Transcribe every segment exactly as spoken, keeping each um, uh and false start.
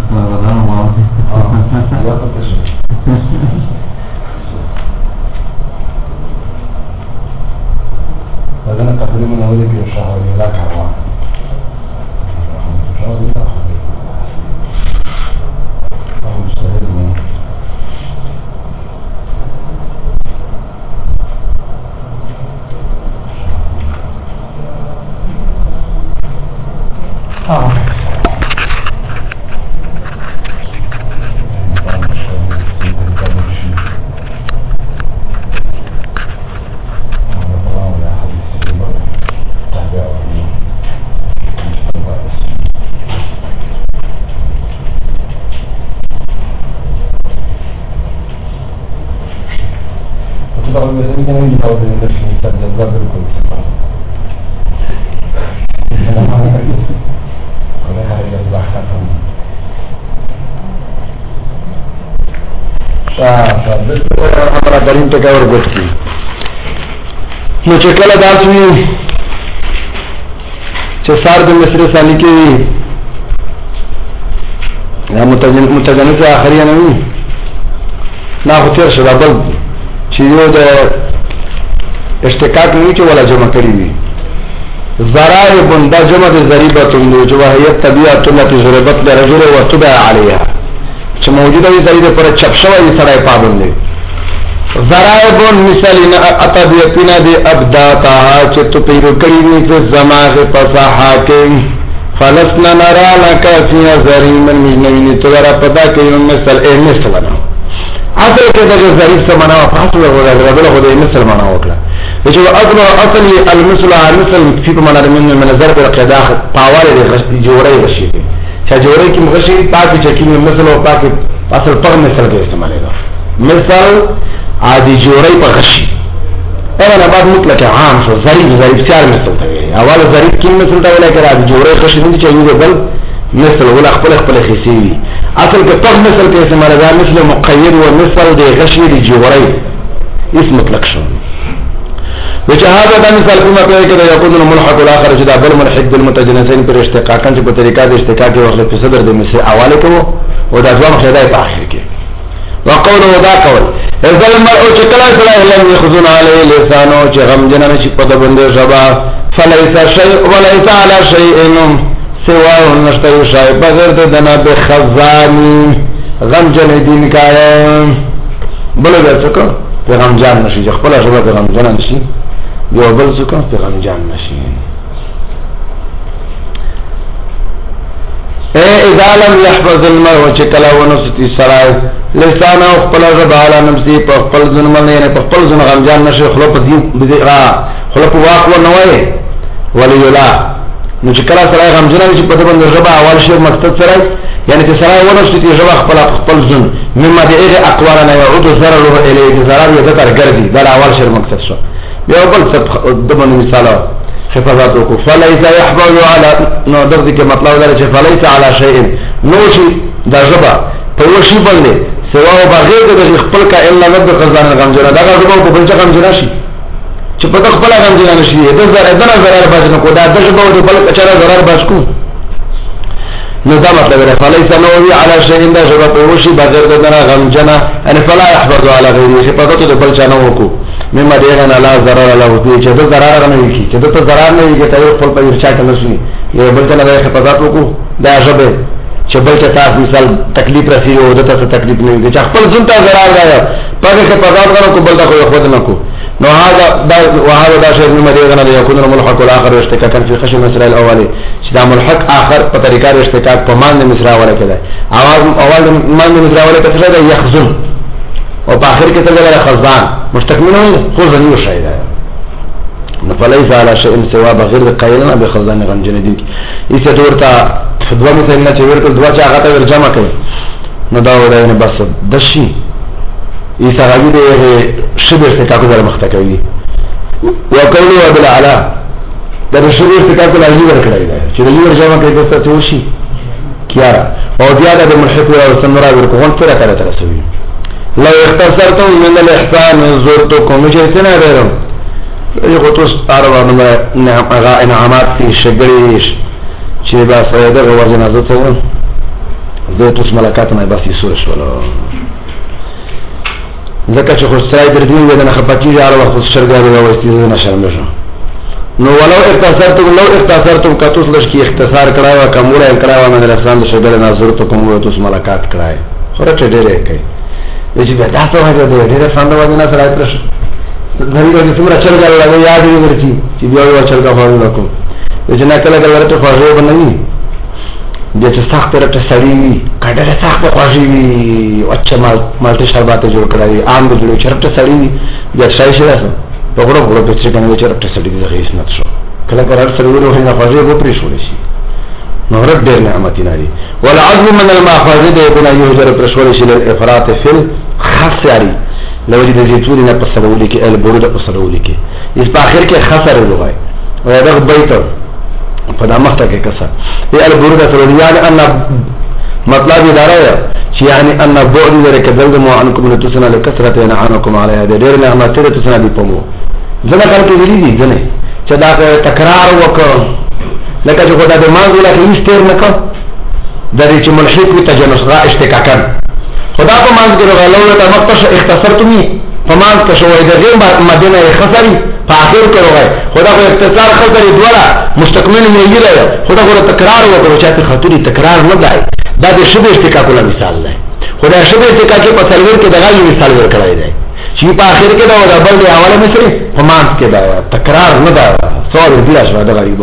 بدنا تقديم من أولي في الشهر لا كروان شهر لا خبير أو مستهد منه آه درین ټکاور ګټي نو چې کله داس وی چې سار د مصر ثاني کې یا متجانس اخري نه وي نه هوتر شو دا بل چې یو د اشتقاق نه چې ولا جمع کړی وي ضرائب دا جمع د ضریبه نو جو هي طبيعه التي ضربت لرجل وتبع عليها چې موجوده وي ضریبه پر چپ شوی سړی پابند دی ضرائب مثالنا اطبیتنا دی ابداتا چه تو پیرو کریوی چه زماغ پساحاکم فلسنا نرا لکا فیا ظریمن مجنوینی تو ورا پدا کریو مثل اے مثل بناو اصل که دا ظریف سمناو فاصل ربل خود اے مثل بناو اکلا وچه اصل اصلی المثل المثل فی پمانا من من نظر پر قیداخ پاوار دی جوڑای غشی دی چه جوڑای کی مغشی پاکی چکی مثل و پاکی اصل پغ مثل کے استعمالی دا مثل عادي جوړي په غشي انا بعد مطلق عام شو ظریف ظریف چار مثل ته وي اول ظریف کې مثل ته ویل کېږي عادي جوړي غشي دي چې یو بل مثل ولا خپل خپل خيسي اصل کې په مثل کې استعمال ده مثل مقيد و مثل د غشي دي جوړي اسم مطلق شو وجهاده د مثال په معنی کې دا يكون الملحق الاخر چې دا بل ملحق بالمتجنسين پر اشتقاقا چې په طریقه د اشتقاق او وخت په صدر د مثل اواله کوو او دا ځوان خدای په اخر کې وقوله دا قول اذا المرء چکلا سلا لم يخزن عليه لسانه چې غم جن نه شي په بندې شبا فليس شيء وليس على شيء سوى نشته شيء بغیر د دنا بخزان غم جن دین کایم بل دا څه پیغام جان نشي خپل شبا پیغام جان نشي یو بل څه پیغام جان نشي اے اذا لم يحفظ المرء چکلا ونستی سرای لسانه خپل رب علی نفسي په خپل ظلم نه په خپل ظلم غمجان نشي خلق دي بذرا خلق واقع نه وای ولی لا نو چې کله سره غمجان نشي په دغه رب اول شی مقصد سره یعنی چې سره ونستی رب خپل خپل ظلم مما دغه اقوال نه يعود ضرر الیه ضرر یې تر ګرځي دا اول شی مقصد شو بیا بل څه دمن مثال حفاظت کو فليس يحفظ على نو دغه کې مطلب دا چې فليس على شيء نو شي دا رب په وشي باندې سوا بغیر د خپل کا الا رب خزان غمجنا دا غو په بل څه غمجنا شي چې په خپل غمجنا نشي دا زره دنا zarar باز نه کو دا د شبو د بل کچره zarar باز کو نو دا مطلب دی فليس نووي على شيء دا شبو په وشي بغیر د دنا غمجنا ان فلا يحفظ على غيره چې په د بل څه نه وکړو مما دغه لا zarar له دې چې د zarar نه وي چې د zarar نه وي ته خپل په ارشاد نه شي یو بل څه نه حفاظت وکړو دا شبه چې بل څه تاسو مثال تکلیف رسي او دته څه تکلیف نه وي چې خپل ځون ته zarar راځي پاره کې پزاد غو کو بل دا خو خود نه کو نو هذا دا وهذا دا شی مما دغه نه يكون الملحق الاخر اشتقاقا في خشم المسألة الاولي چې دا ملحق اخر په طریقه اشتقاق په مان د مصرا ولا کېده اواز اول مان د مصرا ولا څه ده يخزن او په اخر کې څه ده خزان مستكمل خو ځنیو شي ده نو فليس على شيء سوا بغیر قیلنا بخزان غنجن دي ایسه ورته دوا مثلا نه چې ورته دوا چې هغه ته ورجمع کوي نو دا وره نه بس دشي ایسه هغه دې شبه څه کاکو در مخته کوي وقوله بالعلا دا شبه څه کاکو لازم ورکړی دی چې دې ورجمع کوي د څه وشي کیارا او بیا د ملحق او سمرا ورکوون تر کړه تر سوي لو اختصرتم من الاحسان زرتكم چې څنګه درم یو توس اروا نه انعامات فی شجریش چې با فائدہ غو جنازه ته دوی توس ملکات نه بس یې سور شول ځکه چې خو سرای در دین وې نه خپکی جاره وخت شرګاري وایستې نه شرم شو نو ولو اختصرتم لو اختصرتم کتوس لشکی اختصار کړای او کومه کړای او من رسول شګل نظر ته کوم توس ملکات کړای خورته ډېرې کوي چې دا تاسو هغه ډېرې څنګه وځي نه سره ترش دغه چې څومره چرګل لګي یاد یې ورچی چې بیا یو چرګا فارو وکړو چې نه کله کله ورته فارو بنوي د چې سخت رته سړی کډه سخت خوږی وي او چې مال مالته شربات جوړ کړی عام د جوړ چرته سړی بیا شای شي راځي په غوړو غوړو په څیر کنه چرته سړی د هیڅ نه شو کله کله سره ورو نه خوږی وو پرې شول شي نو رب ډېر نعمت ناري ولا عظم من الماخذ ده بنا يهجر پر شول شي الافراط في الخساري لو دې زيتون نه په سرولي کې ال بورد په سرولي کې اس په اخر کې خسر وروای او دا بیت په دماغه کې کسا ای ال بورد سرولي يعني ان مطلب دا راځي چې يعني ان بعد ذلك دلد مو عنكم من تسنا لكثرت عنكم على هذا ډېر نعمت ته تسنا دي پمو ځنه کار کې ویلي دي ځنه چې دا تکرار وکړو لکه چې خدای دې مانځو لکه هیڅ تیر نه کړ د دې چې ملحق وي تجنس را اشتکاکن خدا په مانځ کې راغلو ته مقصد اختصرتمي په مانځ کې شوې د غیر مدینه خسري په اخر کې راغی خدا کو اختصار خسري دوړه مستقمن یې یې خدا کو تکرار وکړو چې خاطري تکرار نه دی دا د شبه اشتکاک له مثال دی خدا شبه اشتکاک په سرور کې دغه مثال ورکړی دی چې په اخر کې دا د بل دی حواله مصری په مانځ کې دا تکرار نه دا څور دی راځه دا غریبو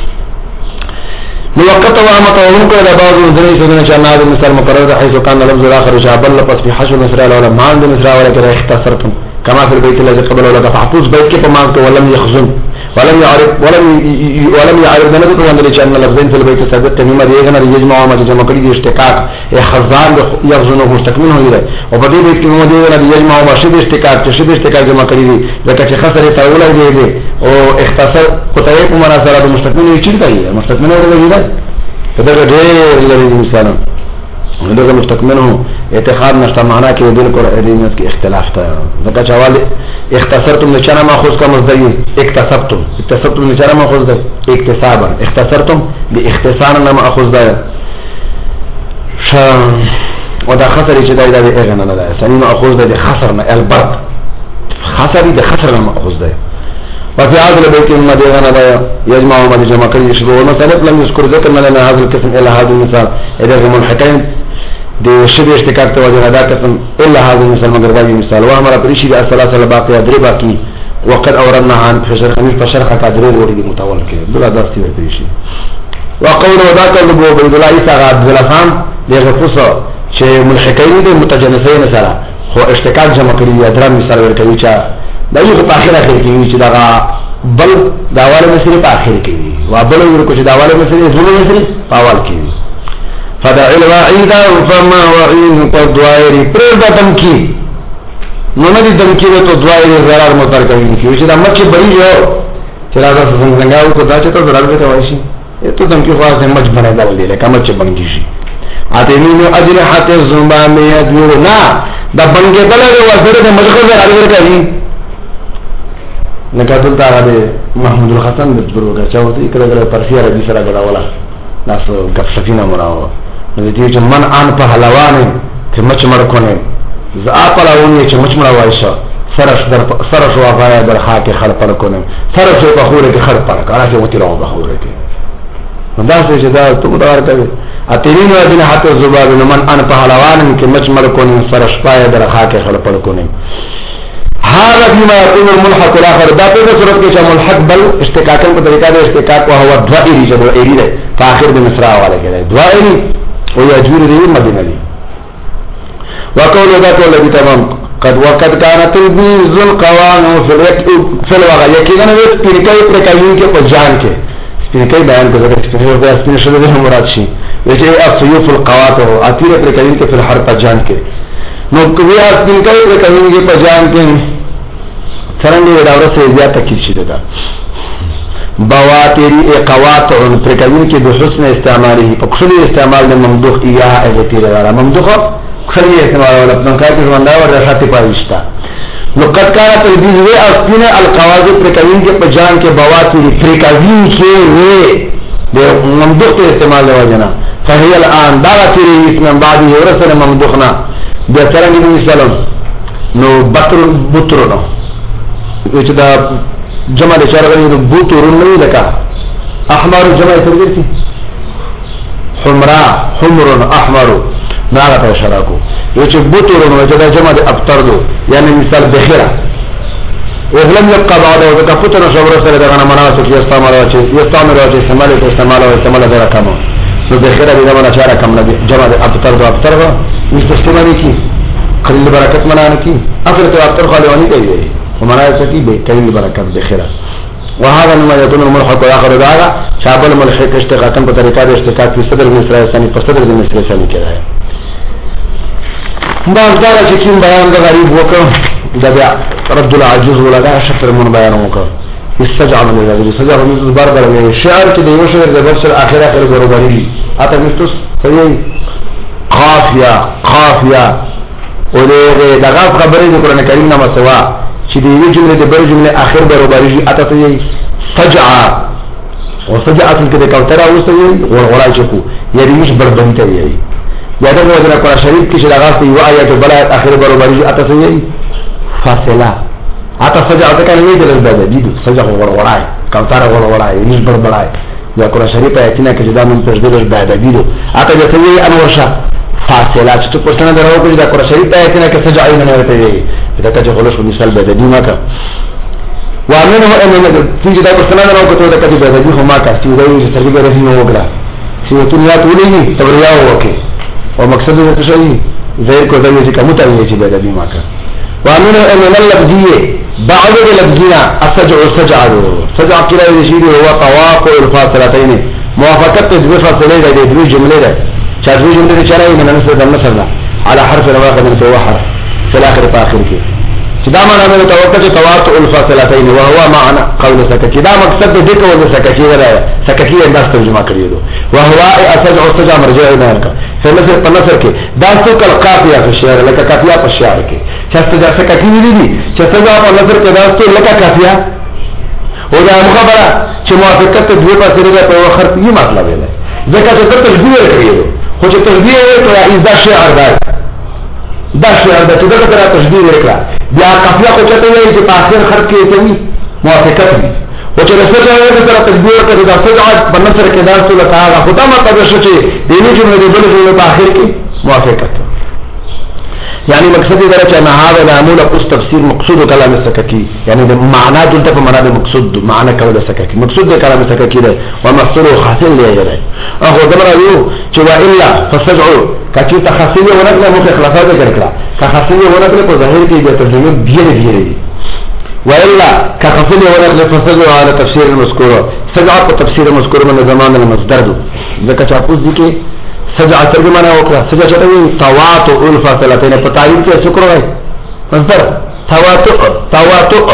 موقت وامت وهم كذا بعض ذري سدنا شناد مثال مقرر حيث كان لفظ الاخر شابل لفظ في حشو مصر ولا مان مصر ولا كده اختصرتم كما في البيت الذي قبل ولا فحفظ بيت كيف ما ولم يخزن ولم يعرف ولم ولم يعرف ذلك وان لشان لفظين في البيت ثابت تمام ديغنا يجمع ما جمع كل دي اشتقاق خزان يخزن مستكمل هو ده وبدي بيت كما ديغنا يجمع ما شبه اشتقاق شبه اشتقاق جمع كل دي لكن خسر تاولا دي او اختصار قطعه کو مناظره مستكمل چیرته دی مستكمل ورته دی دا ډېر لري مثال دغه مستكمل هو اتخاذ نشته معنا کې بالکل ادینس کې اختلاف تا دا چوال اختصرتم نشانه ماخذ کا مصدر اکتسبتم اکتسبتم نشانه ماخذ ده اکتسابا اختصرتم باختصار نه ماخذ ده ش ودا خسر چې دا د اغنه نه ده سنین ماخذ ده خسر نه البرد خسر ده خسر نه ماخذ ده وفي هذا البيت ما ديغنا با يجمع ما جمع كل شروع مثلا لم يذكر ذكر لنا هذا القسم الا هذا المثال اذا منحكين دي شبه اشتكاك توجه هذا قسم الا هذا المثال مگر باقي مثال وامر بريشي الثلاثه الباقيه ادربا کی وقد اورنا عن فشر خميس فشرح قدرين وري متول كده بلا درس بريشي وقول وذاك ابو عبد الله عيسى عبد الفهم دغه فصو چې ملحقين دي متجانسين سره خو اشتكاك جمع کړي ادرا مثال ورکوي چې دا یو په اخر اخر کې چې دا بل داواله مسری په اخر کې وي وا بل یو کو چې داواله مسری زونه مسری په اول کې وي فدع الوعيد فما وعين قدوائر پر د دمکی نو نه دي دمکی ته دوائر zarar متر کوي چې دا مچ بری یو چې راځه څنګه او کو دا چې ته zarar ته وایي ته دمکی خاصه مچ باندې دا ولې لکه مچ بنګی شي اتینو اجنحه الزمام يدورنا دا بنګې دلته ورته د مجخه zarar ورکړي لکه دلته هغه محمود الحسن د دروګه چاوته کله کله پرسي عربي سره غړاوله تاسو غف سفینه مراو نو دې چې من ان په حلوانه ته مچ مړ کونه ز اپلاونی چې مچ مړ وایشه سرش در سرش واغایا در خاک خړ پر کونه سرش په خوره کې خړ پر کاره چې وتی راو په خوره کې دا څه چې دا ته مدار کوي اترین ودین حته زباب من ان په حلوانه کې مچ مړ کونه سرش پای در خاک خړ پر کونه هذا فيما يكون الملحق الاخر دا په صورت کې چې ملحق بل اشتقاقن په طریقه د اشتقاق او هو دوائری چې دوائری ده په اخر د مصرع والا کې ده دوائری او یجور دی مدینه دی وقول ذات الذي تمام قد وقد كانت البيز القوان في في الوغى یقینا د سپینکای پر کایون کې په ځان کې سپینکای بیان کوي چې سپینکای د سپین شوه د مراد شي چې اصيف القوات او اثیر پر کایون کې په هر په ځان کې نو کوي سپینکای پر کایون کې په ځان کې څنګه دا ورسې زیاته کې شي دا بواتری اقواتع پر کایون کې د حسن استعماله په کله استعمال د ممدوح یا ایتیر ولا ممدوح کله استعمال ولا په کار کې وندا ور راځي پایشتا نو قد كانت البيز و اسپین القواز پر کایون کې په ځان کې بواتری پر کایون کې و د ممدوح ته استعمال وجنا فهي الان دا تیری اسم بعدی ورسل ممدوخنا بیا څنګه دې سلام نو بطر بطر نو چې دا جمع د چارغنی د بطر نو لکه احمر جمع ترګرتي حمرا حمر احمر ناغه ته شراکو یو چې بطر نو چې دا جمع د ابتر دو یعنی مثال بخیره ولم يبقى بعد وذلك فتر شور سره دغه مناسک یستعمل راځي یستعمل راځي استعمال ته استعمال او استعمال غره کمو نو بخیره دې نه چاره کم نه جمع د ابتر دو ابتر دو مستثمر کی قلیل برکت منانه کی اخر ته ابتر خالونی کوي ومناسک کی به قلیل برکت بخیره وهذا ما يكون الملحق واخر داغا شابل ملحق اشتقاقا بطريقه اشتقاق في صدر مصر ثاني في صدر مصر ثاني كده ہے بعض دا چې کوم بیان د غریب وکړ دا بیا رد العجوز ولدا شفر من بیان وکړ استجعل من الذي سجع من البر بر شعر کې د یو شعر د بصر اخر اخر برابرۍ اته مستوس صحیح قافیه قافیه او دغه خبرې د قران کریم نه مسوا چې د یوې جملې د بل جملې اخر برابرۍ اته ته سجع او سجعت کې د کوتره اوسوي ورغړای چکو یعنی مش بربنته وي یا دا وجه نه قرآن شریف کې چې دا غاړه یو آیت بل آیت اخر برابرۍ اته ته فاصله اته سجع ته کنه نه دل بده دي سجع ورغړای کوتره ورغړای مش بربړای یا قرآن شریف آیتونه کې دا من تجدید بعد دي اته ته وي انور شه فاصله چې په څنګه درو کې دا قرآن شریف آیتونه کې سجع نه ورته وي دا چې خلاص په مثال بعد دي ما کا وامنه ان چې دا په څنګه درو کې دا کدي بعد دي هم ما کا چې دا یې سرګي رسمي وګړه چې دنیا ټولې تبریا وکي او مقصد دې څه شي ظاهر کو دا چې کومه ته چې بعد دي ما کا وامنه ان اللفظيه بعض اللفظنا السجع السجع سجع كلا يشير هو توافق الفاصلتين موافقه دې فاصله دې دې جمله ده چې دې جمله چې راوي من نسبه النصر على حرف الواحد من هو حرف في الاخر في اخر کې چې دا معنا مې توقع توافق الفاصلتين وهو معنى قول سككي دا مقصد دې کول سككي ولا سككي انداز ترجمه کړی دو وهو اسجع السجع مرجع الى ذلك فنصر النصر کې دا څو کل قافیه په شعر لکه قافیه په شعر کې چې سجع سككي دي دي چې سجع په نصر کې دا څو لکه قافیه او دا خبره چې موافقت دوی په سره په وخت یې مطلب دی ځکه چې تشبیه کړی خو چې تشبیه وکړه دا شعر دی دا شعر دی چې دا تر تشبیه وکړه بیا قافیه خو چته وایي چې په اخر خط کې کوي موافقت وي او چې رسول الله تر تشبیه وکړه دا سجع په نصر کې دا څه لکه هغه خو دا مطلب شو چې دې جمله د بل جمله په اخر کې موافقت يعني مقصد دا چې نه هغه معمول او تفسیر مقصود کلام سککی يعني د معنا دلته په معنا د مقصود معنا کول سککی مقصود د کلام سککی ده او مقصود حاصل دی یاره اخو دمر یو چې وا الا فسجعوا کچې تخصیل ورکړه مو خلافات کړکړه تخصیل ورکړه په ظاهر کې د ترجمه بیره بیره والا كخصيل ورقه فسجعوا على تفسير المذكور سجع په تفسیر مذکور من زمان المصدر دو ځکه چې تاسو دي کې سجع ترجمه وکړه سجع چته وي تواطؤ الفاصلتين په تعریف کې څه کوي مصدر تواطؤ تواطؤ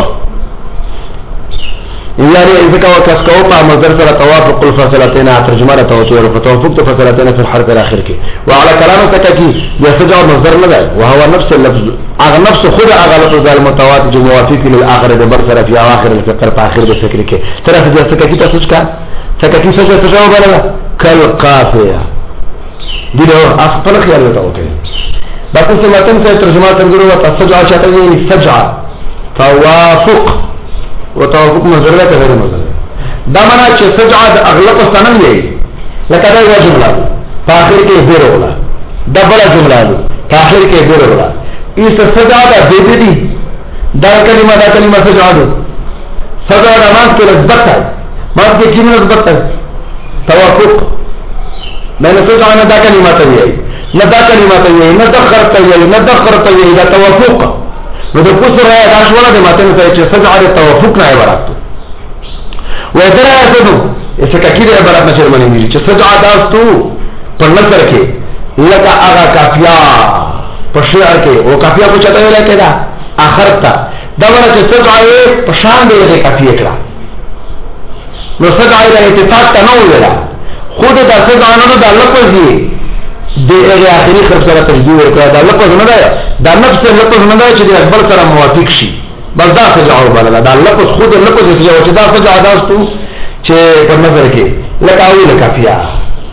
يعني اذا كان كسكو په مصدر سره توافق الفاصلتين ترجمه تواتؤ وتوافق الفاصلتين في الحرف الاخر کې وعلى كلامه تكي يسجع مصدر نه ده وهو نفس اللفظ اغه نفس خود اغه لفظ المتواتر موافق للاخر ده برسر في اواخر الفقر په اخر د فکر کې طرف د سکه تاسو ښه سکه سجع تجاوب ولا کل قافيه دي له اصل خیال وته وکړي دا څه متن څه ترجمه څنګه وته سجع چاته وي سجع توافق وتوافق مصدر له غیر مصدر دا معنا چې سجع د اغلق سنن دی لکه دا یو جمله په اخر کې زیرو ولا دا بل جمله ده په اخر کې زیرو ولا اس سجع د دې دي دا کلمه دا کلمه سجع ده سجع د مان کې نسبت ده مان کې کوم نسبت ده توافق میں نے سوچا نہ دا کلمہ ته وی نہ دا کلمہ ته وی نہ دخر ته وی نہ دخر ته وی دا توافق نو د پوسره دا شوړه د ماته ته چې سجع د توافق نه عبارت و درا اسدو اسه کیره عبارت نه چرمنی دي چې سجع داستو په نظر کې لکه هغه کافیا په شعر کې او کافیا په چته ویل کېدا اخر ته دا ورته سجع په شان دی د کافیه کړه نو سجع د اتفاق ته نو ویلا خود دا سجع نه دا لفظ دی د هغه اخري خرڅ سره تشبیه ورکړه دا لفظ نه ده دا نفس لفظ نه ده چې د اکبر سره موافق شي بس دا سجع وباله دا لفظ خود لفظ چې دا سجع داستو چې په نظر کې لکه اوله کافیه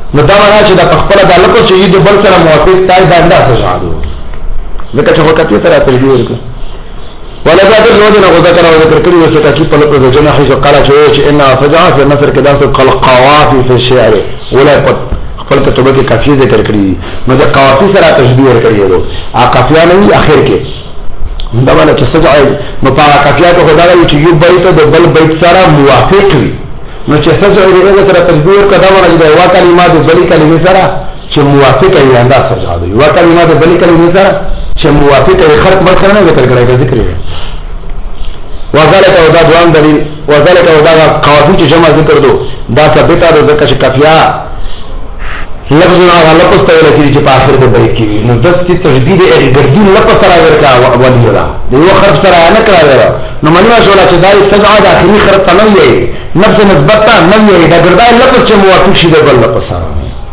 نو دا معنا چې د خپل د لپاره چې د بل سره موافق تای دا انداز شاده ځکه چې وخت یې سره ترجیح ورکړه ولا دا د روزه نه ذکر او ذکر کړی وسه چې په لپاره د جناح حيث قال چې ان فجاء في النصر كذا القوافي في الشعر ولا خپل کتابه کې کافی ذکر کړی نو د قوافي سره تشبیه ورکړی دی ا قافیه نه اخر کې دا باندې چې سجع نو په قافیه کې خدای چې یو بیت د بل بیت سره موافق وي نو چې سجع یې سره تشبیه ورکړه دا باندې د وا کلمات د بل کلمې سره چې موافق وي انداز سجع دی وا کلمات د بل کلمې سره چې موافق وي خلق بل سره نه ذکر کړی ذکر یې وذلك وذا دوام دلیل وذلك وذا قوافي چې جمع ذکر دو دا ثابت ده ځکه چې قافیه لفظ هغه لفظ ته لکه چې په اخر د بیت کې نو د ست تجدید ای ګرځي لفظ سره ورکا ولي ولا د یو خرف سره نه کړه نو معنی شو چې دا سجع د اخري خرف نه وي نفس نسبت نه وي دا ګرځي لفظ چې موافق شي د بل لفظ سره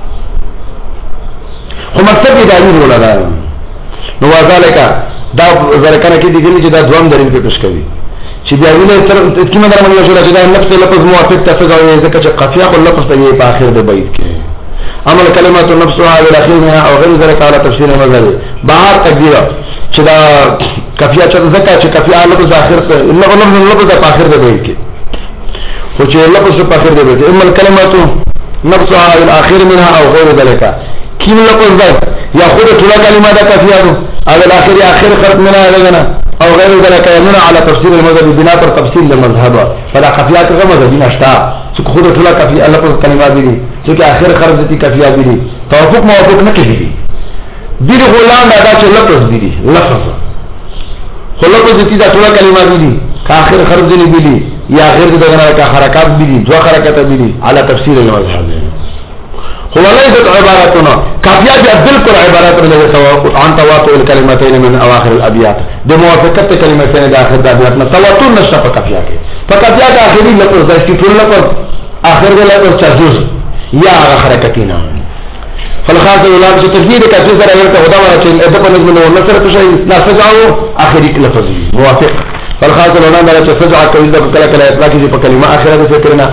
خو مقصد دا دی ولا دا نو وذالک دا ذکر کې دي چې دا دوام دلیل په پیش کوي چې بیا ویل تر کیمه درمه شو چې دا نفس لفظ موافق ته سجع ځکه چې قافیه خو لفظ ته په اخر د بیت کې عمل کلمات نفسها على الاخير او غير ذلك على تفسير المذهب بهر تقدير چې دا کافیه چې ځکه چې کافیه لفظ اخر ته لفظ لفظ په اخر د بیت کې خو چې لفظ په اخر د بیت عمل کلمات نفسها على الاخير منها او غير ذلك کیم لفظ ده ياخذ ټول کلمات کافیه على الاخر اخر خرط منها لغنا او غير ذلك يمنع على تفسير المذهب بنا پر تفسير المذهب فلا کافیه کې مذهب نشتا چې خود ټول کافیه لفظ کلمات دي چې اخر خرج دي کافیه دي توافق موافق نه کوي دي غلام دا چې لفظ دي لفظ خو لفظ دي دا ټول کلمات دي اخر خرج دي دي یا غیر دغه کا حرکات دي دوا حرکات دي على تفسير المذهب هو ليست عباراتنا کافیه دي بالکل عبارات له عن تواتر الكلمتين من اواخر الابيات د موافقت کلمتين د اخر د ابيات نه تواتر نشته په کافیه کې په کافیه د اخري لفظ د ټول لفظ اخر د لفظ چرجوز یا حرکتینا فالخاص اولاد چې تجدید کافی سره ورته خدا ورته چې ادب نظم نو نصر ته شي ناسجاو اخري لفظ موافق فالخاص اولاد چې سجع کوي د کله کله اطلاق دي په کلمه اخره د فکرنا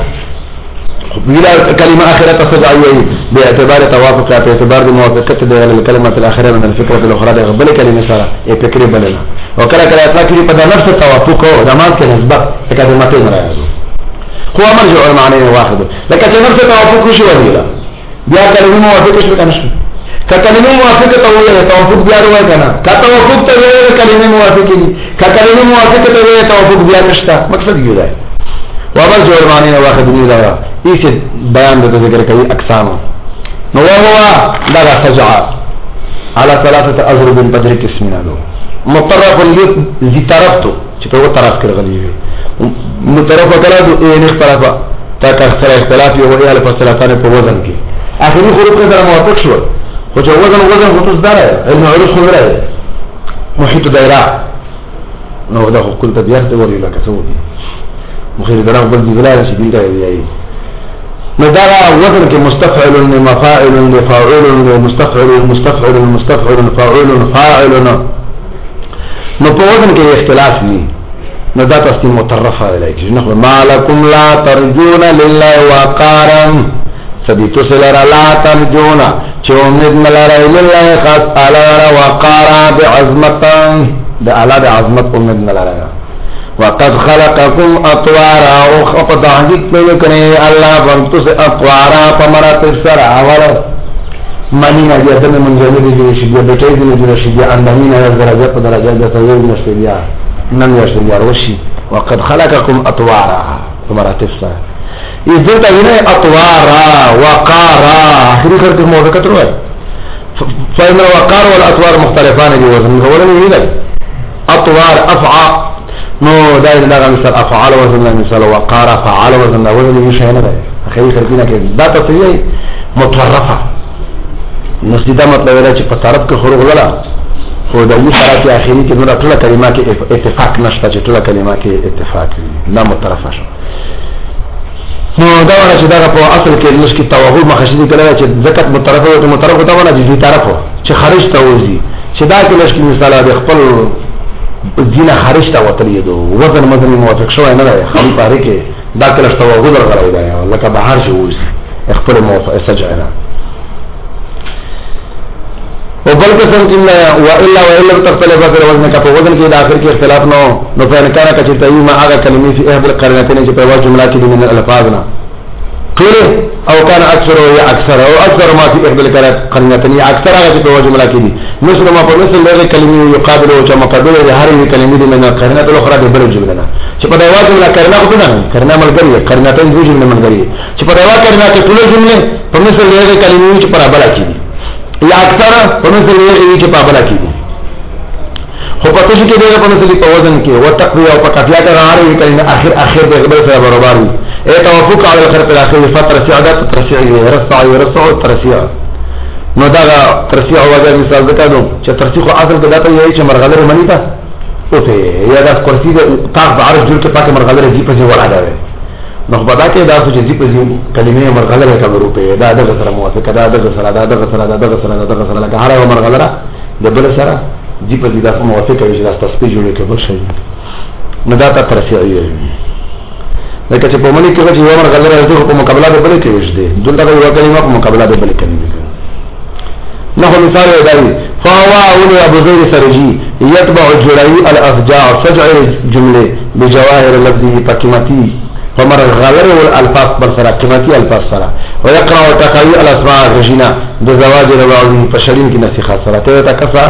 بلا كلمه اخره تسجع وي باعتبار توافق په اعتبار د موافقت د الكلمه الاخره من الفكره الاخرى د بل کلمه سره ای فکر بلنه وکړه کله اطلاق دي په نفس توافق او د مال کې نسبت کلمتين راځي هو مرجع المعنى واحد لكن نفس توافق شو ولا بیا کلمه موافقه شو کنه شو کلمه موافقه ته وایي توافق بیا وایي کنه توافق ته وایي کلمه موافقه دي کلمه موافقه ته وایي توافق بیا نشته مقصد یې دی ومرجع المعنى واحد دی دا هیڅ بیان د ذکر کوي اقسام نو هو دا سجع على ثلاثه اضرب بدر قسمنا له مطرف ذي طرفته چې په طرف کې غلي وي مطرف کړه د یو طرفه تا کثر اختلاف یو ویل په ثلاثه په وزن کې اخري خروج سره موافق شو خو چې وزن وزن خو څه دره علم عروض خو دره محیط دایره نو دا خو کول طبيعت وري لکه څه ودی مخیر درو بل دی بلاره چې دی دی نو دا وزن کې مستفعل مفاعل فاعل مستفعل مستفعل مستفعل فاعل فاعل نو په وزن کې اختلاف ني نو دا تاسو مترفه لایي نو مالکم لا ترجون لله وقارا سبيتو سلر لا ترجون چې امید ملاره لله خاص اعلی وقارا بعظمت د اعلی د عظمت امید ملاره وقد خلقكم اطوارا او خپل تحقیق په کړي الله ورته اطوارا په مراتب سره اول مانی نه دي د منځلي دي چې د ټای دي چې د اندامینه درجه په درجه د توي نشي بیا نن یې بیا وشي وقد خلقكم اطوارا په مراتب سره اذا تغنى اطوارا وقارا اخري خرج موافقه روي فإن الوقار والأطوار مختلفان دي وزن اولني هنا اطوار افعى نو داير لغه مثال افعال وزن مثال وقار فعال وزن وزن مش هنا ده اخري خرجنا کې دا تصویر مترفه نسیدا مطلب دا چې په طرف کې خروج ولا خو د یو سره کې اخري کې نو ټول کلمات کې اتفاق نشته چې ټول کلمات کې اتفاق نه مترفه شو نو دا ونه چې دا په اصل کې نس کې توهم مخشدي کړه چې زکات مترفه او مترفه دا ونه دي طرفه چې خارج ته وځي چې دا کې نس کې مثال د خپل دینه خارج ته وتلی دو وزن مزن موافق شو نه دی خالي پاره کې دا کله توهم راغلی دا لکه بهر شو وځي خپل موافق سجعنا او بل قسم کې و الا و الا تختلف في وزن کا په وزن کې د اخر کې اختلاف نو نو فإن كان كتي ما هغه کلمې في احد القرنتين چې په واجب جمله کې من الالفاظ نه ټول او كان اكثر او اكثر او اكثر ما في احد القرنتين اكثر هغه چې په واجب جمله کې دي مثل ما په مثل له کلمې يقابل او چې مقابل د هر یو کلمې د من القرنه الاخرى د بل جمله نه چې په واجب جمله کرنا کو نه کرنا ملګری قرنتين د جمله ملګری چې په واجب کرنا کې ټول جمله په مثل له کلمې چې پر بل کې دي یا اکثر په مثل یې چې په بل کې دي خو په تاسو کې دغه په مثل په وزن کې او تقوی او په قافیه کې راغلي کله اخر اخر به خبر سره برابر وي اي توافق على الخرق الاخير فتره سعادت ترسيع يرفع يرفع ترسيع نو دا ترسيع وجه مثال وکړو چې ترسيع اصل کې داته یې چې مرغلره منی تا او ته یا دا کرسی د طاق د عرض جوړ کې پاکه مرغلره جی په ځای ولاړه نو خبره کې دا چې جی په ځای کلمې مرغلره کبرو په دا د سره موافقه دا د سره دا د سره دا د سره دا د سره لکه هر یو مرغلره د بل سره جی په دې دا موافقه وي چې دا تاسو جوړ کې بل شي نو دا ترسيع یې لکه چې په منی کې چې یو مرغلره راځي په مقابله د بل کې وشته دلته یو کلمه په مقابله د بل کلمې نو مثال دی فهو اول ابو زيد سرجي يتبع الجرائي الافجاع سجع الجمله بجواهر لفظه فقيمتي فمر الغالر والالفاظ برسرا قيمتي الفاظ سرا ويقرا تقوي الاسماء الرجينا بزواج رواوي فشرين کی نسخه سرا ته تکفا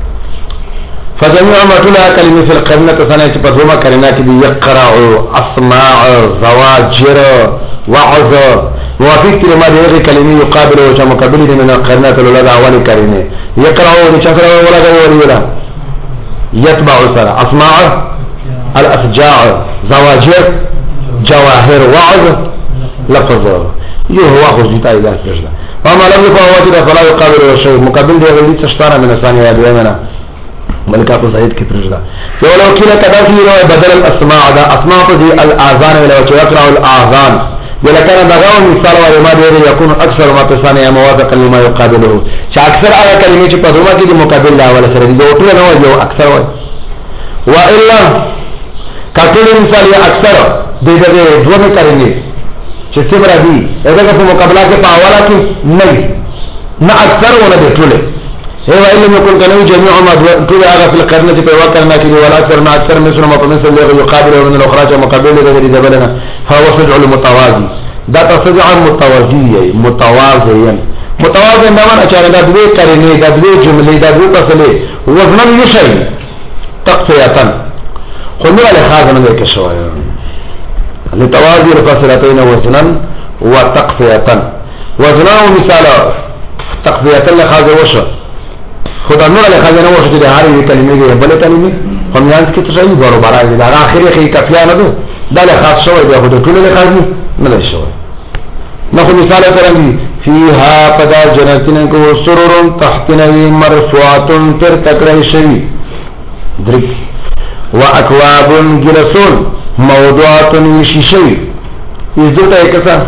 فجميع ما تلا كلمه في القرنه ثانيه تقدم كرنا كي يقرا اسماء زواجر وعظ موافق كلمه دغه کلمې يقابل او مقابل دي من القرنات الاولى اول کلمه يقرا او چفر ولا غير ولا يتبع سرا اسماء الافجاع زواجر جواهر وعظ لفظ یہ ہوا خصوصیت اذا سجدا فما لم يفوت فلا يقابل شيء مقابل دي غير تشترى من ثانيه ادواننا ملکات زید کی پرجدا ولو کله کدا فی بدل الاسماء دا اسماء دي الاذان ولا يقرا الاذان ولكن دغه مثال او ما دي يكون اكثر ما ثانيه موافق لما يقابله چې اکثر هغه کلمې چې په دومره کې مقابل لا ولا سره دي ټول نه وي اکثر وي والا کله مثال یا اکثر د دې دوه کلمې چې څومره دي دغه په مقابله کې په اوله کې نه نه اکثر ولا دي ټول هو علم يكون كانوا جميع ما طول هذا في القرن في وقرنا كده ولا اكثر ما اكثر مثل ما مثل اللي يقابل من الاخراج مقابل غير جبلنا فهو سجع المتوازي ده تسجع متوازي متوازيا متوازي ما معنى چاره ده دوی کرینه ده دوی جمله ده دوی فصله وزن يشي تقفيه خنو له خازن نه کې شوی لتوازي الفاصلتين وزنا وتقفيه وزنا مثال تقفيه لخازن وشه خدا نور له خزانه وشته د هر یو کلمې دی بل کلمې هم یان کې څه یې برابر دی دا اخري کې کفیا نه ده دا له خاص شوی دی خو د ټول له خاص نه نه شوی نو مثال کرم فيها پدا جنتین کو سرور تحتنوی مرفوعات تر تکړی شي درک واكواب جلسون موضوعات شیشي یزته کسا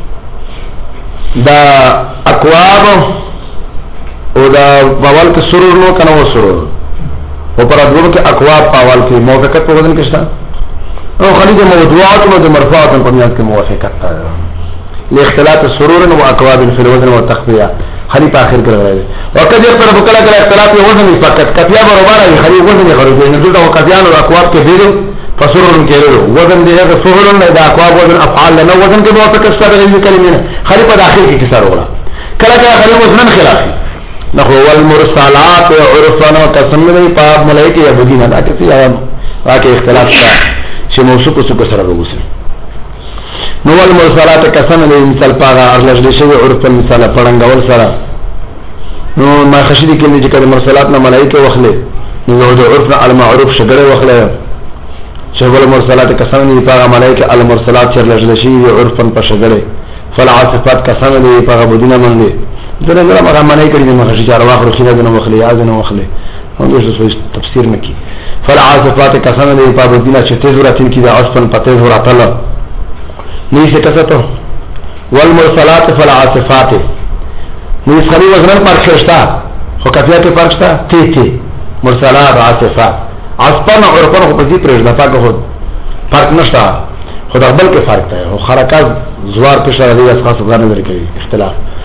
دا اکواب او دا باول کې سرور نو کنه و سرور او پر ادغه کې اقواب باول کې موافقت په وزن کې شته او خلیج موضوعات او مرفوعات په میاد کې موافقت تا لاختلاط السرور و اقواب في الوزن والتخفيه خلی په اخر کې راغلی او کله پر بکلا کې اختلاط وزن فقط کفیا برابر دی خلی وزن یې خرج نه دغه کفیان او اقواب کې دیرو فسرور کې وزن دی هغه سرور نه دا اقواب وزن افعال نه وزن کې موافقت شته د کلمې خلی په اخر کې کسر ولا کله کله خلی وزن خلافي نحو والمرسلات عرفا قسم دی پاپ ملائکه یا بدینه دا کسی آیام واقع اختلاف تا چه موسوق سوک سر بگوسن نو والمرسلات قسم دی مثال پاگا ارلجلی شوی عرفا مثال پرنگول سر نو ما خشدی کلی جکر مرسلات نا ملائکه وخلی نو دو عرفا المعروف شگر وخلی چه والمرسلات قسم دی پاگا ملائکه المرسلات چه ارلجلی شوی عرفا پا شگر فالعاصفات قسم دی پاگا بدینه من دی دغه غره هغه معنی کړی د مخشي چار واخر خیره د مخلي اذن مخلي هم د څه تفسیر نکي فالعاصفات قسم دی په بدینه چې تیز وراتین کی د اصلا پته وراتل نه څه کسته والمرسلات فالعاصفات نو خري وزن پر خشتا خو کفیات فرق شتا تی تی مرسلات عاصفات عصفنا عرفنا خو په دې پرېږه دا پاک خو فرق نشته خو د بل کې فرق دی او حرکت زوار په شرعي اساس باندې لري کوي اختلاف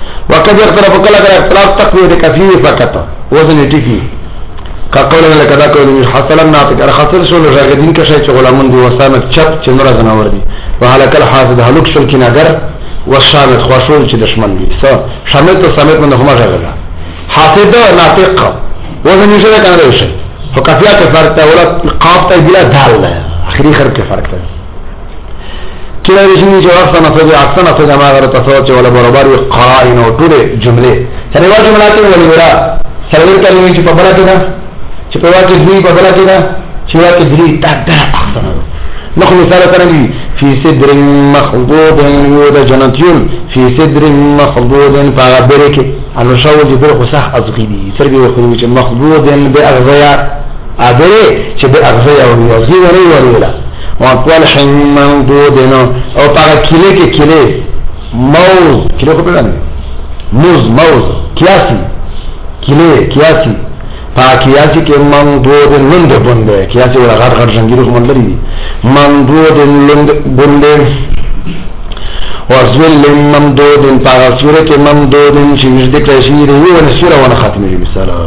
وقد اختلاف کله کله اختلاف تقوی د کفی فقط وزن ټکی کا قول له کدا کول حاصل الناطق حاصل شو لږه کا شي چې غلامون دي وسامه چپ چې نور زناور دي وهلك الحاسد هلوک شل کیناګر والشامت خواشول چې دشمن دي څه شامت او سامت نه هم راغلا حاسد ناطق وزن یې څه کنه وشي خو کفیا کې فرق ته ولا قاف ته بلا دال ده اخري خر کې فرق ده کله چې جواب سره نفذ احسن نفذ ما غره تصوت ولا برابر قائن او ټول جمله سره واجب جملات ولې ورا سره کلمې چې په بلا کې ده چې په واجب دی په بلا کې ده چې واجب دی تا ده احسن نحو مثال ثاني في صدر مخضود يود جنتيون في صدر مخضود فغبرك انه شو جبر خصح ازغيدي سربي وخروج مخضود باغذيا ادري چې باغذيا او يزيوري وريلا وطول ممدود او پاگا کلے کے کلے موز کلے کو پڑھا نہیں موز موز کیاسی کلے کیاسی پاگا کیاسی کے ممدود لند بندے کیاسی ولا غار غار جنگیرو کو مندری دی ممدود لند بندے وزول ممدود پاگا سورہ کے ممدود چیز دکھر شیر ہے ونسورہ وانا خاتمی بھی مثالا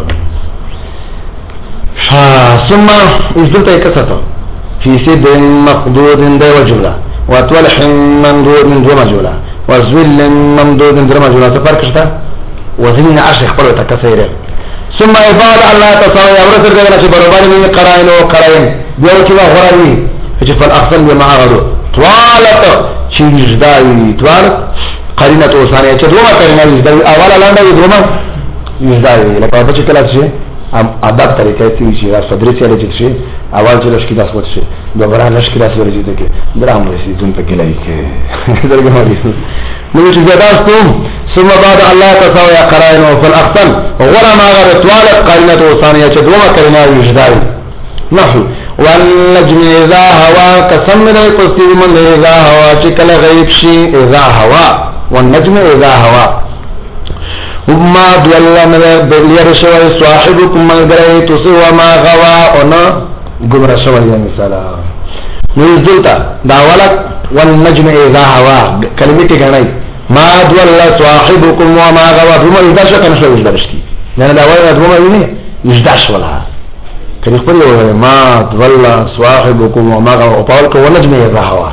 ثم اس دلتا ایک ساتھ في صدر مخضود ده وجملة وطلح ممدود من دو مجملة وزل ممدود من دو مجملة تفرق شتا وزنين عشر اخبروا تكسيره ثم إفاد الله تصوي أبرسل دغنا چې برابر من قرائن او قرائن بيو كما غرامي چې فالأحسن بما غلو طوالت چیزداوی طوالت قرینة وثانية چې دوما قرینة یزداوی اولا لانده دوما یزداوی لکه په چې کله چې ادب طریقې تی چې راس صدري چې لږ شي اول چې لږ کې داس وځي شي دوباره لږ کې داس ورځي ته کې درام رسي دون په کې لای کې درګه ماري نو چې زاداستم ثم بعد الله تساوي قرائن فالاحسن غرا ما غير طوالت قرينه ثانيه چې دوما قرینه یجدای نحو والنجم اذا هوا قسم نه پستی من اذا هوا چې کله غیب شي اذا هوا والنجم اذا هوا وما دولا من بلیر شوی صاحبكم ملګری تاسو وما غوا انا گمراه شوی مثلا نزلتا دا ولک والنجم اذا هوا کلمه کې غنای ما دولا صاحبكم وما غوا دوما اذا شکن شو وجدشتي نه دا وایي دوما ویني وجداش ولا کله خپل ما دولا صاحبكم وما غوا او پاول کو والنجم اذا هوا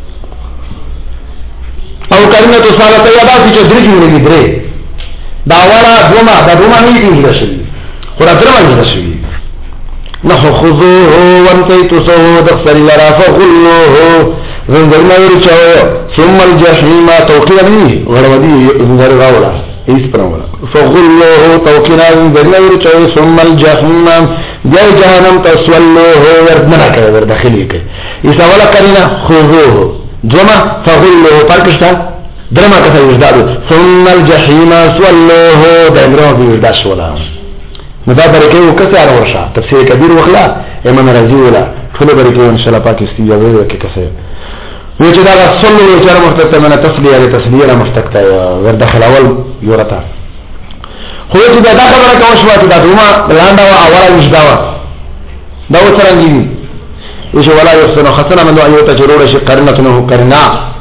او کلمه تو صالح یادا چې درې جوړې درې دا ولا دوما دا دوما نه دي شي خورا درما نه شي نحو خذوه وانتيتسوه دخسر لرا فغلوه زنجرنا ورچاو ثم الجحيم توقينا مني غرودي زنجر غاولا ايس پرمولا فغلوه توقينا زنجرنا ورچاو ثم الجحيم جاي جهنم تسولوه وردنا كده وردخلي كده ايسا ولا كرينا خذوه دوما فغلوه پرکشتا درما کته وجدادو ثم الجحيم سولوه دغرو وجداد شولا مدا برکه وکړه ار ورشه تفسیر کبیر وخلا امام رازی ولا ټول برکه ان شاء الله پاکستان یو کې کسه و چې دا صلی الله علیه وسلم من تسلیه له تسلیه مفتقته ور داخل اول یورتا خو چې دا خبره کوم شو چې دا دوما لاندې او اوله وجداوه دا وڅرنګي چې ولا یحسن خسنا من ایو تجرور شي قرنته قرنا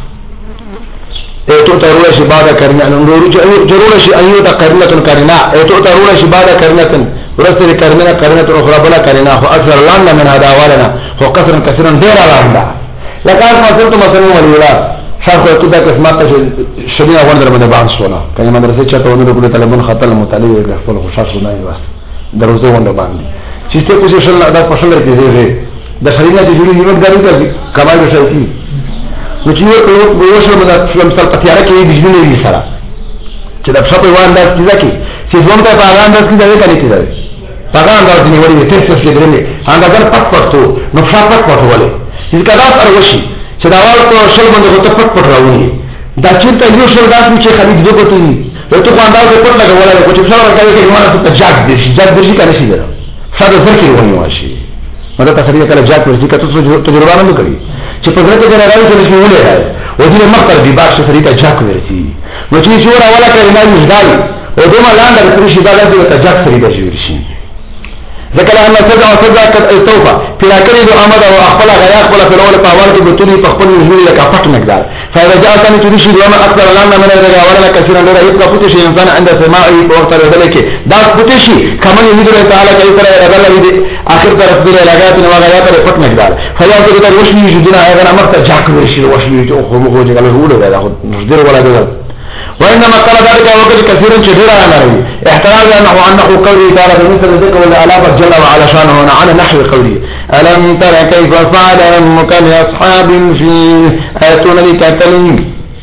ایتو ترول شي بعد کرنا نورو جرول شي ايو تا کرنا کرنا ایتو ترول شي بعد کرنا ورسل کرنا کرنا اخرى بلا کرنا هو اكثر لنا من هذا ولنا هو كثر كثيرا دير لنا لكن ما قلت مثلا ولا شرح كده قسمات شبيه وندر من بعض شولا كان مدرسه چته ونه په طالبان خطر مطالعه د خپل خوشاله نه وي دروازه وند باندې چې څه کوشش الله دا پښل راځي د شریعت د جوړې نیمه غاري کوي کمال شي نو چې یو یو شو د فلم سره پتیاره کې د جنونو لري سره چې د شپې وان د کیږي کې چې ځوان ته پاغان د کیږي دا کوي کیږي پاغان د دې وړي ته څه څه درې هغه د پټ پټو نو شاپ پټ پټ ولې چې کدا سره وشي چې دا ورته شل باندې ته پټ پټ راوړي دا چې ته یو شل داس چې خالد دوه کوي نو ته باندې د پټ لګولای کو چې څو راځي چې موږ ته جاګ دي جاګ دي کنه شي دا ساده ځکه ونی واشي مده تخریه کله جاګ ورځي کته څه تجربه نه کوي چې په دغه ځای راځي چې ولې راځي و دې مقر دی باغ شفري ته جاک ورسي نو چې شو را ولا کړي نه یزدای او دوه لاندې پرې شي دا لږه ته جاک سری دی ورشي ذکر ان سجع سجع التوفه پیرا کړی دو امد او خپل غیا خپل په اول په اول کې بتونی په خپل نزول لکه پټ مقدار فاذا جاءت ان تريشي وما اكثر لنا من الرجال ولا كثيرا لا يبقى فتش انسان عند سماعه وقت ذلك دا فتشي كما يريد الله تعالى كيف ترى رجل اخر طرف دې لګات نو غیا ته پټ مقدار فیا ته د وشي جدنا هغه امر ته جاک ورشي وشي او خو مو جګل هو له دا مصدر ولا ده وانما قال ذلك وقت كثيرا شهيرا عليه احتراز انه انه قوله تعالى بمثل ذكر والآلاف جل وعلا شانه على نحو قوله ألم تر كيف فعل ربك بأصحاب الفيل آياتنا لكتلين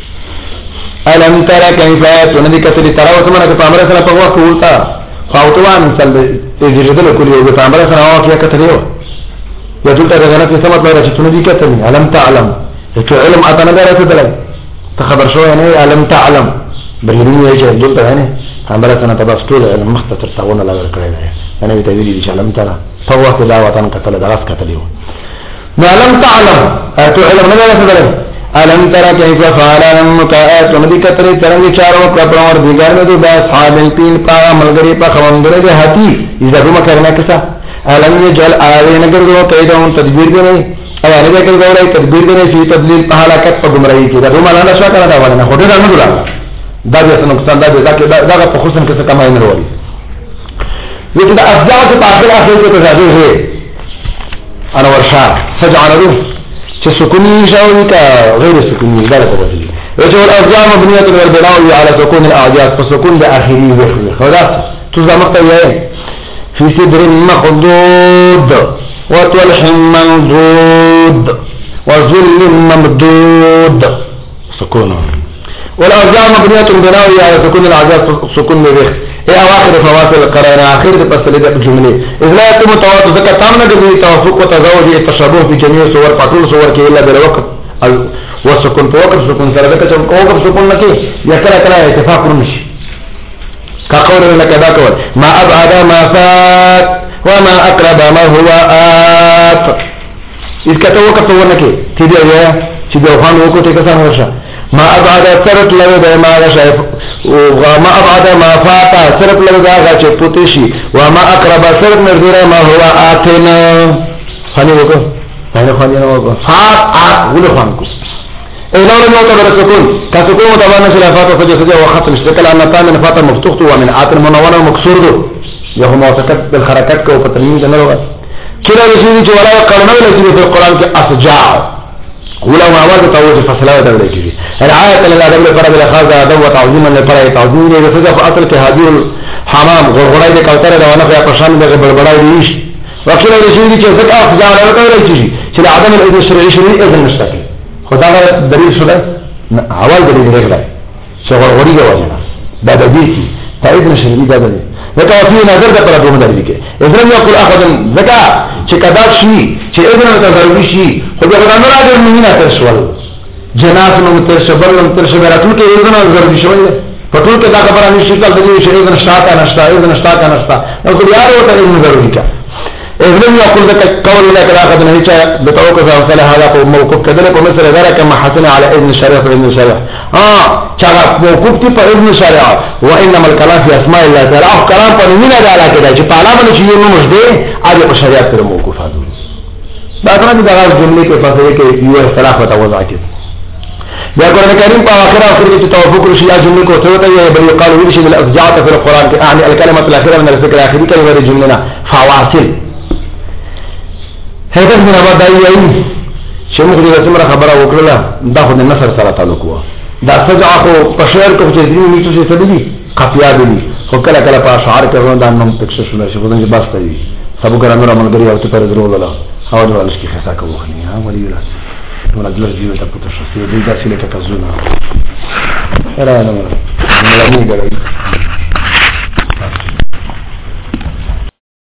ألم تر كيف آياتنا لكتلين ترى وثمنا كفامر سنة فهو كولتا فاوتوا مثل يجدل كل يوم فامر سنة وكيا كتليو يقول ترى في سمت لا رجتنا لكتلين ألم تعلم يقول علم أتنا دارة دلائي تخبر شو يعني ألم تعلم بلغني يجي دولت يعني فامر سنة تبستول علم مختتر تاونا لا ورقرين يعني بتقولي ليش ألم ترى فهو كذا وطن قتل دراس قتليه ما لم تعلم أتعلم ماذا يفعل ألم ترى كيف فعل ربك أتمدي كتر ترنج چاروں کا پروردگار نے دو اصحاب الفیل پا ملگری پا خمندر دے ہاتھی اذا روما کرنا کسا ألم يجعل آوے نگر دو قیدون تدبیر دے نہیں ایانے دے کر دو رہی تدبیر دے نہیں فی تدلیل پا حلاکت پا گمرائی کی دا روما لانا شوا کرنا دا وانا خوٹے دا نگو لانا دا جیسا نقصان دا جیسا دا دا پا خصن کسا کمائی نروالی لیکن افجاع سے پاکر آخر کے تجازی ہے انور شاہ سجع نروح چه سکونی شاوی کا غیر سکونی دارت بسلی وچه والافجاع مبنیت والبناوی على سکون الاعجاز فسکون دا آخری وحوی خلاص تزا مقتوی ہے فی صدر مخدود وطولح منضود وظل ممدود سکون والافجاع مبنیت والبناوی على سکون الاعجاز سکون بوخ اے اواخر فواصل القرائن اخر دے پس لے جملے اذا تم تواتر ذکر تامنا دے توافق و تزاوج تشابه في جميع صور فاطول صور کے الا بالوقت والسكون فوقف سكون سره دک چم کوقف سكون نکي یا کرا کرا اتفاق نشي کا قول لك دا قول ما ابعد ما فات وما اقرب ما هو ات اس کا توقف صور نکي تي دي یا چې د خوان وکړه ته کسان ورشه ما ابعد سرت لو ده ما شايف وما ابعد ما فات سرت لو ده چې پوتشي وما اقرب سرت نذره ما هو اتنا خاني وکړه نه خاني نه وکړه فات ات ول خانکو اذا لم يعتبر السكون كسكون متبانى خلافات فجسد وخط مشتكل ان تام من فات مفتوح ومن ات المنونه مكسور ده يهو موثقت بالحركات کو تنوين ده لغه كلا رسول چې ولا قرنه لسي في القران کې اسجاع ولا ما ورد توجه فصله ده لكي رعايه للادب فرض الاخذ ادب وتعظيما للفرع تعظيم له فضل اصل کې هذه الحمام غرغړای د کوتره ده ونه په پرشان د بڑبڑای دیش وکیل رسول چې ذکر افضل راکړل شي چې عدم الاذن الشرعي شرعي اذن مشتكل خدا دلیل شوه اول دلیل راغلی چې غرغړی ده وجه دا د دې کی اذن شرعي ده ده وکړه په نظر د پر دوه دلیل کې اذن یقول اخذ ذکا چې کدا شي چې اذن ته ضروري شي خو دا نه راځي مینه ترشول جناس نو ترشبل نو ترشبراتو کې اذن ضروري شوی په ټول کې دا خبره نشي کول د دې شی اذن شاته نشتا اذن شاته نشتا نو خو یار وته اذن ضروري کا اذن يقول ذلك قول لك اخذ نهيته بتوقف وصله هذا موقوف كذلك ومثل ذلك ما حسن على اذن الشريعه واذن الشريعه اه چاغه موقوف دي په اذن الشريعه وانما الكلام في اسماء الله تعالى او كلام په مينه ده علاقه ده چې په علاوه شي نو مجده اړ په شریعت سره موقوف حاضر دا څنګه د هغه جملې په فاصله کې یو اختلاف او توضع کې بیا قرآن کریم په اخر اخر کې توافق رشي یا جملې کو ته وایي بل يقال ورشي بالافجعه في القران يعني الكلمه الاخيره من الذكر الاخير كلمه الجمله فواصل هغه من بعد ایي چې موږ دې څومره خبره وکړه دا خو د نصر سره تعلق و دا سجع خو په شعر کې چې دې میټو څه تدلی قافیه دي خو کله کله په اشعار کې ورته نوم تکش شول شي ودان چې بس کوي سبو ګرامر عمل غري او ته پر درو ولا هاو د ولش کې خسا کوي خني ها ولي ولا ولا دلر جیو ته پته شو دې دا چې له تکزونه را نه نه نه